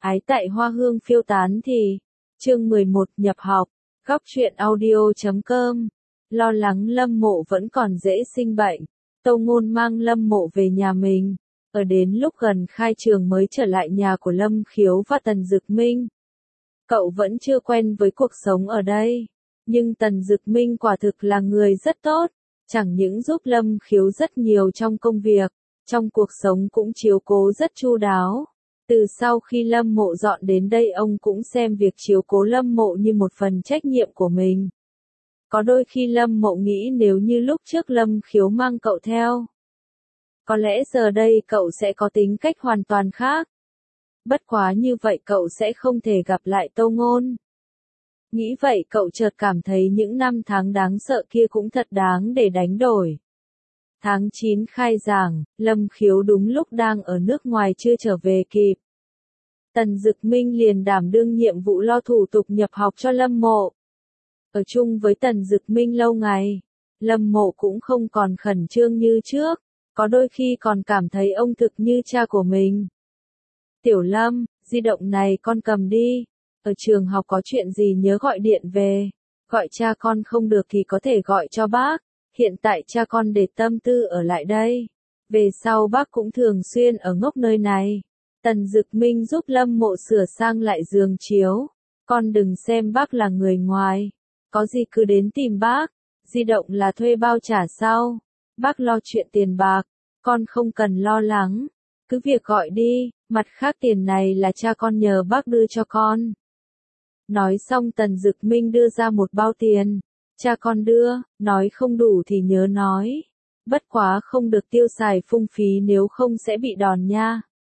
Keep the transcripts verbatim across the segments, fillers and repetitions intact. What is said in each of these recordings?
Ái tại hoa hương phiêu tán thì. Chương mười một nhập học. Góc truyện audio chấm com. Lo lắng Lâm Mộ vẫn còn dễ sinh bệnh. Tâu Ngôn mang Lâm Mộ về nhà mình. Ở đến lúc gần khai trường mới trở lại nhà của Lâm Khiếu và Tần Dực Minh. Cậu vẫn chưa quen với cuộc sống ở đây. Nhưng Tần Dực Minh quả thực là người rất tốt. Chẳng những giúp Lâm Khiếu rất nhiều trong công việc, trong cuộc sống cũng chiếu cố rất chu đáo. Từ sau khi Lâm Mộ dọn đến đây ông cũng xem việc chiếu cố Lâm Mộ như một phần trách nhiệm của mình. Có đôi khi Lâm Mộ nghĩ nếu như lúc trước Lâm Khiếu mang cậu theo, có lẽ giờ đây cậu sẽ có tính cách hoàn toàn khác. Bất quá như vậy cậu sẽ không thể gặp lại Tâu Ngôn. Nghĩ vậy cậu chợt cảm thấy những năm tháng đáng sợ kia cũng thật đáng để đánh đổi. Tháng chín khai giảng, Lâm Khiếu đúng lúc đang ở nước ngoài chưa trở về kịp. Tần Dực Minh liền đảm đương nhiệm vụ lo thủ tục nhập học cho Lâm Mộ. Ở chung với Tần Dực Minh lâu ngày, Lâm Mộ cũng không còn khẩn trương như trước, có đôi khi còn cảm thấy ông thực như cha của mình. Tiểu Lâm, di động này con cầm đi, ở trường học có chuyện gì nhớ gọi điện về, gọi cha con không được thì có thể gọi cho bác, hiện tại cha con để tâm tư ở lại đây, về sau bác cũng thường xuyên ở ngốc nơi này. Tần Dực Minh giúp Lâm Mộ sửa sang lại giường chiếu, con đừng xem bác là người ngoài, có gì cứ đến tìm bác, di động là thuê bao trả sau, bác lo chuyện tiền bạc, con không cần lo lắng, cứ việc gọi đi, mặt khác tiền này là cha con nhờ bác đưa cho con. Nói xong Tần Dực Minh đưa ra một bao tiền, cha con đưa, nói không đủ thì nhớ nói, bất quá không được tiêu xài phung phí nếu không sẽ bị đòn nha.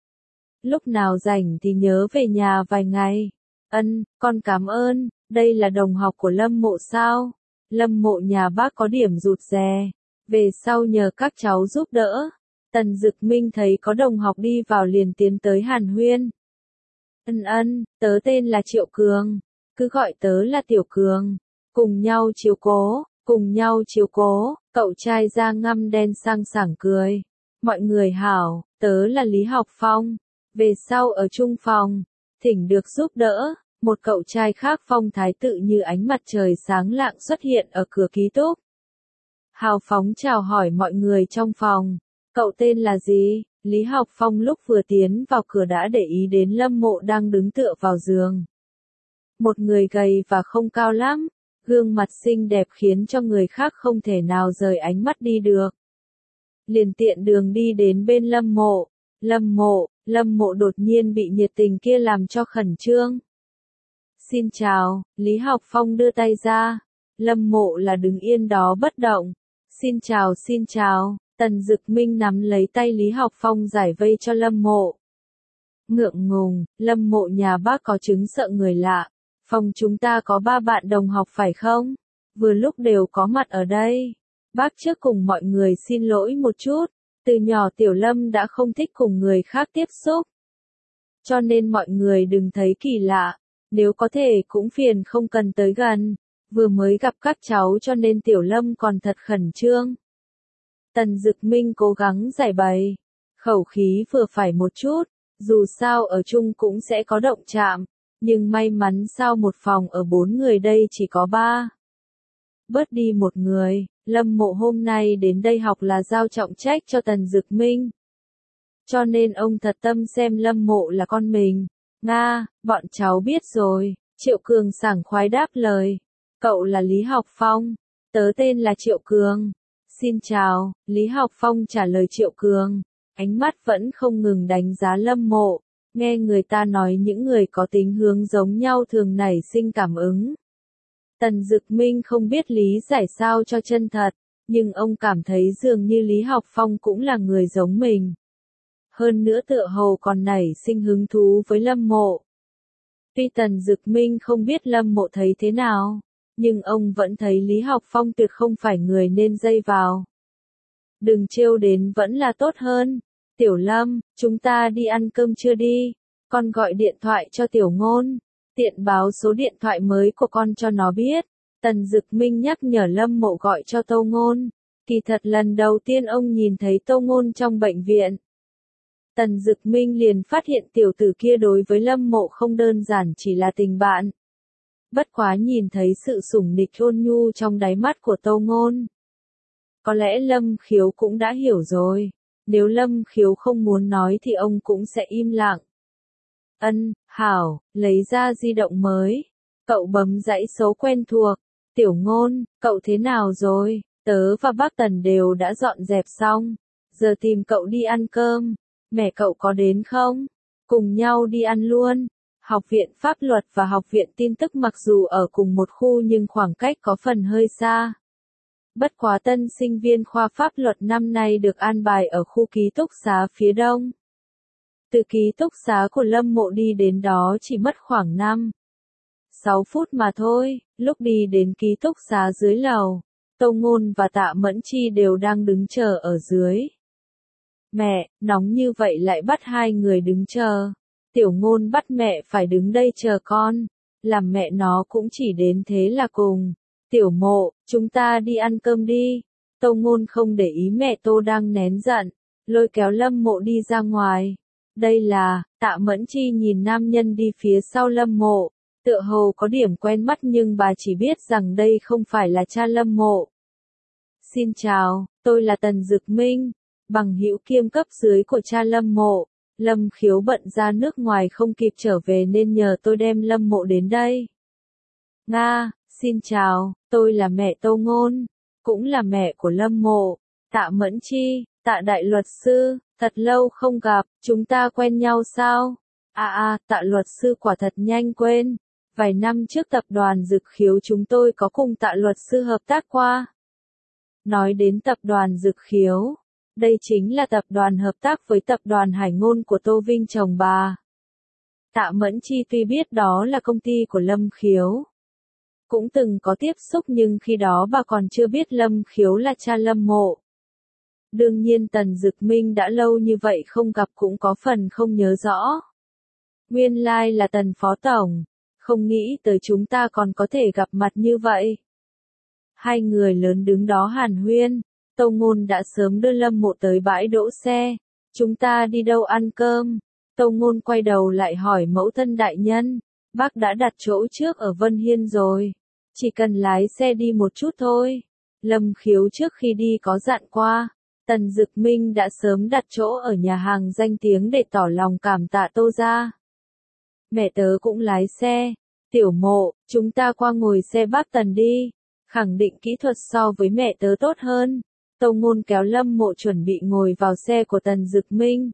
Lúc nào rảnh thì nhớ về nhà vài ngày. Ân, con cảm ơn, đây là đồng học của Lâm Mộ sao? Lâm Mộ nhà bác có điểm rụt rè, về sau nhờ các cháu giúp đỡ. Tần Dực Minh thấy có đồng học đi vào liền tiến tới hàn huyên. Ân ân, tớ tên là Triệu Cường, cứ gọi tớ là Tiểu Cường, cùng nhau chiếu cố, cùng nhau chiếu cố, cậu trai da ngăm đen sang sảng cười. Mọi người hảo, tớ là Lý Học Phong, về sau ở chung phòng, thỉnh được giúp đỡ. Một cậu trai khác phong thái tự như ánh mặt trời sáng lạng xuất hiện ở cửa ký túc. Hào phóng chào hỏi mọi người trong phòng. Cậu tên là gì? Lý Học Phong lúc vừa tiến vào cửa đã để ý đến Lâm Mộ đang đứng tựa vào giường. Một người gầy và không cao lắm, gương mặt xinh đẹp khiến cho người khác không thể nào rời ánh mắt đi được. Liền tiện đường đi đến bên Lâm Mộ. Lâm Mộ, Lâm Mộ đột nhiên bị nhiệt tình kia làm cho khẩn trương. Xin chào, Lý Học Phong đưa tay ra. Lâm Mộ là đứng yên đó bất động. Xin chào xin chào, Tần Dực Minh nắm lấy tay Lý Học Phong giải vây cho Lâm Mộ. Ngượng ngùng, Lâm Mộ nhà bác có chứng sợ người lạ. Phòng chúng ta có ba bạn đồng học phải không? Vừa lúc đều có mặt ở đây. Bác trước cùng mọi người xin lỗi một chút. Từ nhỏ Tiểu Lâm đã không thích cùng người khác tiếp xúc. Cho nên mọi người đừng thấy kỳ lạ. Nếu có thể cũng phiền không cần tới gần. Vừa mới gặp các cháu cho nên Tiểu Lâm còn thật khẩn trương. Tần Dực Minh cố gắng giải bày. Khẩu khí vừa phải một chút. Dù sao ở chung cũng sẽ có động chạm. Nhưng may mắn sao một phòng ở bốn người đây chỉ có ba. Bớt đi một người, Lâm Mộ hôm nay đến đây học là giao trọng trách cho Tần Dực Minh. Cho nên ông thật tâm xem Lâm Mộ là con mình. Nga, bọn cháu biết rồi, Triệu Cường sảng khoái đáp lời. Cậu là Lý Học Phong, tớ tên là Triệu Cường. Xin chào, Lý Học Phong trả lời Triệu Cường, ánh mắt vẫn không ngừng đánh giá Lâm Mộ. Nghe người ta nói những người có tính hướng giống nhau thường nảy sinh cảm ứng. Tần Dực Minh không biết lý giải sao cho chân thật, nhưng ông cảm thấy dường như Lý Học Phong cũng là người giống mình. Hơn nữa tựa hồ còn nảy sinh hứng thú với Lâm Mộ. Tuy Tần Dực Minh không biết Lâm Mộ thấy thế nào, nhưng ông vẫn thấy Lý Học Phong tuyệt không phải người nên dây vào. Đừng trêu đến vẫn là tốt hơn. Tiểu Lâm, chúng ta đi ăn cơm chưa đi? Con gọi điện thoại cho Tiểu Ngôn, tiện báo số điện thoại mới của con cho nó biết. Tần Dực Minh nhắc nhở Lâm Mộ gọi cho Tâu Ngôn. Kỳ thật lần đầu tiên ông nhìn thấy Tâu Ngôn trong bệnh viện. Tần Dực Minh liền phát hiện tiểu tử kia đối với Lâm Mộ không đơn giản chỉ là tình bạn. Bất quá nhìn thấy sự sủng nịch ôn nhu trong đáy mắt của Tâu Ngôn. Có lẽ Lâm Khiếu cũng đã hiểu rồi. Nếu Lâm Khiếu không muốn nói thì ông cũng sẽ im lặng. Ân, hảo, lấy ra di động mới. Cậu bấm dãy số quen thuộc. Tiểu Ngôn, cậu thế nào rồi? Tớ và bác Tần đều đã dọn dẹp xong. Giờ tìm cậu đi ăn cơm. Mẹ cậu có đến không? Cùng nhau đi ăn luôn. Học viện Pháp luật và Học viện Tin tức mặc dù ở cùng một khu nhưng khoảng cách có phần hơi xa. Bất quá tân sinh viên khoa Pháp luật năm nay được an bài ở khu ký túc xá phía đông. Từ ký túc xá của Lâm Mộ đi đến đó chỉ mất khoảng năm sáu phút mà thôi. Lúc đi đến ký túc xá dưới lầu, Tâu Ngôn và Tạ Mẫn Chi đều đang đứng chờ ở dưới. Mẹ, nóng như vậy lại bắt hai người đứng chờ. Tiểu Ngôn bắt mẹ phải đứng đây chờ con. Làm mẹ nó cũng chỉ đến thế là cùng. Tiểu Mộ, chúng ta đi ăn cơm đi. Tâu Ngôn không để ý mẹ Tô đang nén giận, lôi kéo Lâm Mộ đi ra ngoài. Đây là, Tạ Mẫn Chi nhìn nam nhân đi phía sau Lâm Mộ. Tựa hồ có điểm quen mắt nhưng bà chỉ biết rằng đây không phải là cha Lâm Mộ. Xin chào, tôi là Tần Dực Minh, bằng hữu kiêm cấp dưới của cha Lâm Mộ. Lâm Khiếu bận ra nước ngoài không kịp trở về nên nhờ tôi đem Lâm Mộ đến đây. Nga, xin chào, tôi là mẹ Tâu Ngôn, cũng là mẹ của Lâm Mộ. Tạ Mẫn Chi, Tạ đại luật sư, thật lâu không gặp, chúng ta quen nhau sao? À à, Tạ luật sư quả thật nhanh quên. Vài năm trước tập đoàn Dực Khiếu chúng tôi có cùng Tạ luật sư hợp tác qua. Nói đến tập đoàn Dực Khiếu, đây chính là tập đoàn hợp tác với tập đoàn Hải Ngôn của Tô Vinh chồng bà. Tạ Mẫn Chi tuy biết đó là công ty của Lâm Khiếu, cũng từng có tiếp xúc nhưng khi đó bà còn chưa biết Lâm Khiếu là cha Lâm Mộ. Đương nhiên Tần Dực Minh đã lâu như vậy không gặp cũng có phần không nhớ rõ. Nguyên lai là Tần Phó Tổng, không nghĩ tới chúng ta còn có thể gặp mặt như vậy. Hai người lớn đứng đó hàn huyên, Tâu Ngôn đã sớm đưa Lâm Mộ tới bãi đỗ xe. Chúng ta đi đâu ăn cơm? Tâu Ngôn quay đầu lại hỏi mẫu thân đại nhân, bác đã đặt chỗ trước ở Vân Hiên rồi, chỉ cần lái xe đi một chút thôi. Lâm Khiếu trước khi đi có dặn qua, Tần Dực Minh đã sớm đặt chỗ ở nhà hàng danh tiếng để tỏ lòng cảm tạ Tô gia. Mẹ tớ cũng lái xe. Tiểu Mộ, chúng ta qua ngồi xe bác Tần đi, khẳng định kỹ thuật so với mẹ tớ tốt hơn. Tâu Ngôn kéo Lâm Mộ chuẩn bị ngồi vào xe của Tần Dực Minh.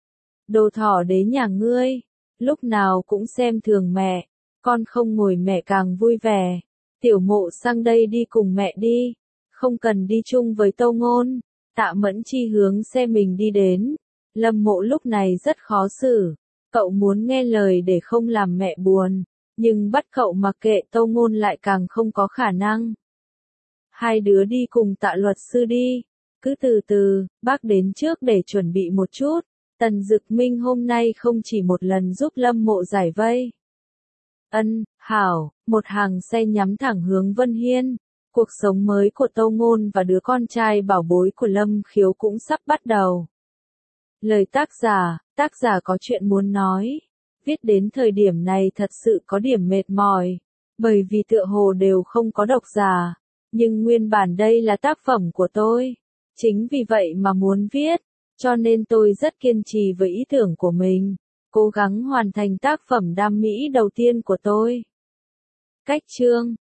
Đồ thỏ đế nhà ngươi, lúc nào cũng xem thường mẹ, con không ngồi mẹ càng vui vẻ. Tiểu Mộ sang đây đi cùng mẹ đi, không cần đi chung với Tâu Ngôn. Tạ Mẫn Chi hướng xe mình đi đến. Lâm Mộ lúc này rất khó xử, cậu muốn nghe lời để không làm mẹ buồn, nhưng bắt cậu mặc kệ Tâu Ngôn lại càng không có khả năng. Hai đứa đi cùng Tạ luật sư đi, cứ từ từ, bác đến trước để chuẩn bị một chút. Tần Dực Minh hôm nay không chỉ một lần giúp Lâm Mộ giải vây. Ân, hảo, một hàng xe nhắm thẳng hướng Vân Hiên. Cuộc sống mới của Tâu Ngôn và đứa con trai bảo bối của Lâm Khiếu cũng sắp bắt đầu. Lời tác giả, tác giả có chuyện muốn nói. Viết đến thời điểm này thật sự có điểm mệt mỏi, bởi vì tựa hồ đều không có độc giả. Nhưng nguyên bản đây là tác phẩm của tôi. Chính vì vậy mà muốn viết, cho nên tôi rất kiên trì với ý tưởng của mình, cố gắng hoàn thành tác phẩm đam mỹ đầu tiên của tôi. Cách chương